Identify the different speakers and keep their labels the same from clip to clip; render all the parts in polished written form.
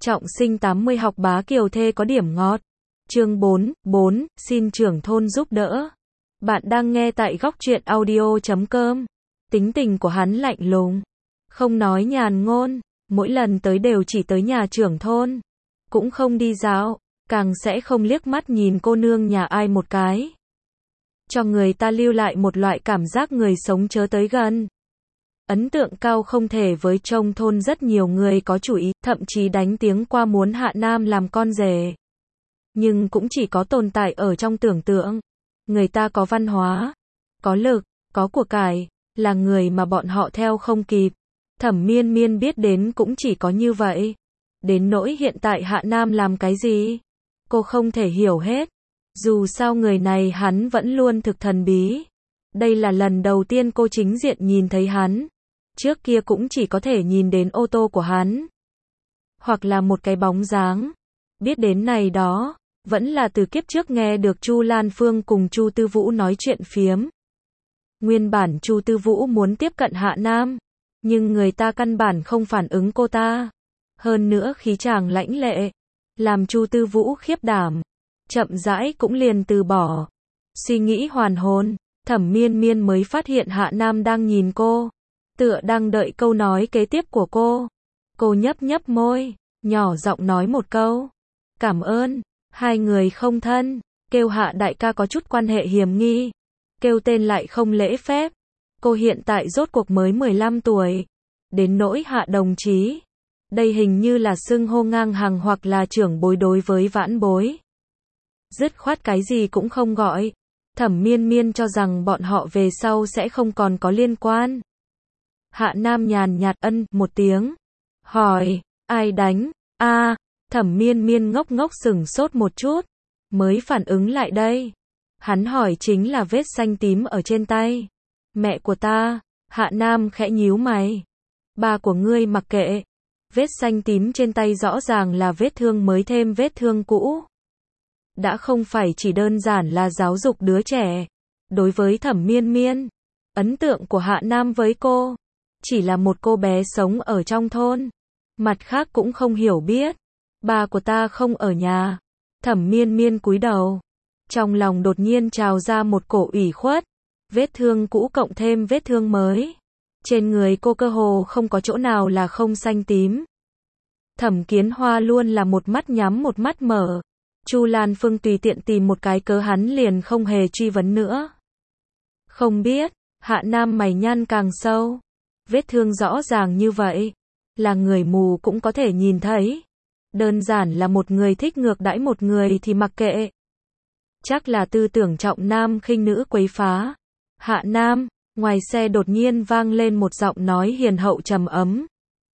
Speaker 1: Trọng sinh 80 học bá kiều thê có điểm ngọt. Chương 4, xin trưởng thôn giúp đỡ. Bạn đang nghe tại góc truyện audio.com. Tính tình của hắn lạnh lùng, không nói nhàn ngôn, mỗi lần tới đều chỉ tới nhà trưởng thôn, cũng không đi dạo, càng sẽ không liếc mắt nhìn cô nương nhà ai một cái. Cho người ta lưu lại một loại cảm giác người sống chớ tới gần. Ấn tượng cao không thể với trong thôn rất nhiều người có chủ ý, thậm chí đánh tiếng qua muốn Hạ Nam làm con rể. Nhưng cũng chỉ có tồn tại ở trong tưởng tượng. Người ta có văn hóa, có lực, có của cải, là người mà bọn họ theo không kịp. Thẩm Miên Miên biết đến cũng chỉ có như vậy. Đến nỗi hiện tại Hạ Nam làm cái gì, cô không thể hiểu hết. Dù sao người này hắn vẫn luôn thực thần bí. Đây là lần đầu tiên cô chính diện nhìn thấy hắn. Trước kia cũng chỉ có thể nhìn đến ô tô của hắn, hoặc là một cái bóng dáng. Biết đến này đó, vẫn là từ kiếp trước nghe được Chu Lan Phương cùng Chu Tư Vũ nói chuyện phiếm. Nguyên bản Chu Tư Vũ muốn tiếp cận Hạ Nam, nhưng người ta căn bản không phản ứng cô ta. Hơn nữa khí chàng lãnh lệ, làm Chu Tư Vũ khiếp đảm, chậm rãi cũng liền từ bỏ. Suy nghĩ hoàn hồn, Thẩm Miên Miên mới phát hiện Hạ Nam đang nhìn cô, tựa đang đợi câu nói kế tiếp của cô. Cô nhấp nhấp môi, nhỏ giọng nói một câu, cảm ơn. Hai người không thân, kêu Hạ đại ca có chút quan hệ hiểm nghi, kêu tên lại không lễ phép. Cô hiện tại rốt cuộc mới 15 tuổi. Đến nỗi Hạ đồng chí, đây hình như là xưng hô ngang hàng hoặc là trưởng bối đối với vãn bối. Dứt khoát cái gì cũng không gọi. Thẩm Miên Miên cho rằng bọn họ về sau sẽ không còn có liên quan. Hạ Nam nhàn nhạt ân một tiếng, hỏi, ai đánh? Thẩm Miên Miên ngốc ngốc sửng sốt một chút, mới phản ứng lại đây. Hắn hỏi chính là vết xanh tím ở trên tay. Mẹ của ta. Hạ Nam khẽ nhíu mày. Ba của ngươi mặc kệ. Vết xanh tím trên tay rõ ràng là vết thương mới thêm vết thương cũ. Đã không phải chỉ đơn giản là giáo dục đứa trẻ. Đối với Thẩm Miên Miên, ấn tượng của Hạ Nam với cô chỉ là một cô bé sống ở trong thôn, mặt khác cũng không hiểu biết. Ba của ta không ở nhà. Thẩm Miên Miên cúi đầu, trong lòng đột nhiên trào ra một cổ ủy khuất. Vết thương cũ cộng thêm vết thương mới, trên người cô cơ hồ không có chỗ nào là không xanh tím. Thẩm Kiến Hoa luôn là một mắt nhắm một mắt mở. Chu Lan Phương tùy tiện tìm một cái cớ hắn liền không hề truy vấn nữa. Không biết. Hạ Nam mày nhăn càng sâu. Vết thương rõ ràng như vậy, là người mù cũng có thể nhìn thấy. Đơn giản là một người thích ngược đãi một người thì mặc kệ. Chắc là tư tưởng trọng nam khinh nữ quấy phá. Hạ Nam, ngoài xe đột nhiên vang lên một giọng nói hiền hậu trầm ấm.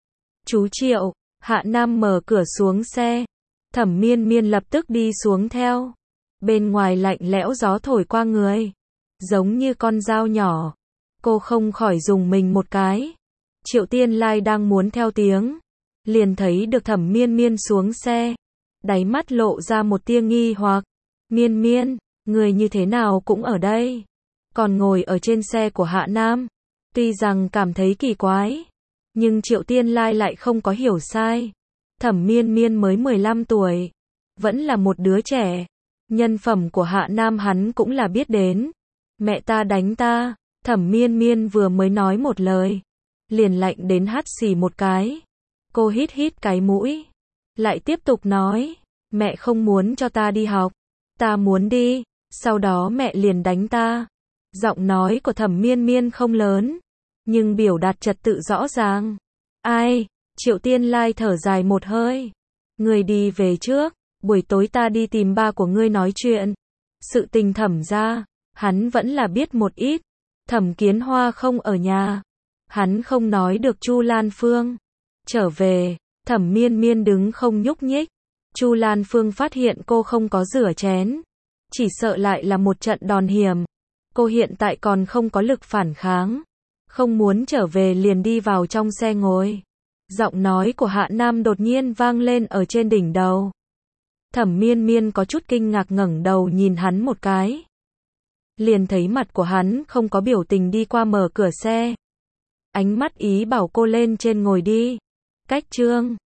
Speaker 1: Chú Triệu. Hạ Nam mở cửa xuống xe. Thẩm Miên Miên lập tức đi xuống theo. Bên ngoài lạnh lẽo gió thổi qua người, giống như con dao nhỏ. Cô không khỏi dùng mình một cái. Triệu Tiên Lai đang muốn theo tiếng, liền thấy được Thẩm Miên Miên xuống xe. Đáy mắt lộ ra một tia nghi hoặc. Miên Miên, người như thế nào cũng ở đây, còn ngồi ở trên xe của Hạ Nam. Tuy rằng cảm thấy kỳ quái, nhưng Triệu Tiên Lai lại không có hiểu sai. Thẩm Miên Miên mới 15 tuổi, vẫn là một đứa trẻ. Nhân phẩm của Hạ Nam hắn cũng là biết đến. Mẹ ta đánh ta. Thẩm Miên Miên vừa mới nói một lời, liền lạnh đến hắt xì một cái. Cô hít hít cái mũi, lại tiếp tục nói, mẹ không muốn cho ta đi học, ta muốn đi, sau đó mẹ liền đánh ta. Giọng nói của Thẩm Miên Miên không lớn, nhưng biểu đạt trật tự rõ ràng. Ai? Triệu Tiên Lai thở dài một hơi. Ngươi đi về trước, buổi tối ta đi tìm ba của ngươi nói chuyện. Sự tình Thẩm ra, hắn vẫn là biết một ít. Thẩm Kiến Hoa không ở nhà, hắn không nói được Chu Lan Phương trở về. Thẩm Miên Miên đứng không nhúc nhích. Chu Lan Phương phát hiện cô không có rửa chén, chỉ sợ lại là một trận đòn hiểm. Cô hiện tại còn không có lực phản kháng, không muốn trở về liền đi vào trong xe ngồi. Giọng nói của Hạ Nam đột nhiên vang lên ở trên đỉnh đầu. Thẩm Miên Miên có chút kinh ngạc ngẩng đầu nhìn hắn một cái, liền thấy mặt của hắn không có biểu tình đi qua mở cửa xe. Ánh mắt ý bảo cô lên trên ngồi đi. Cách chương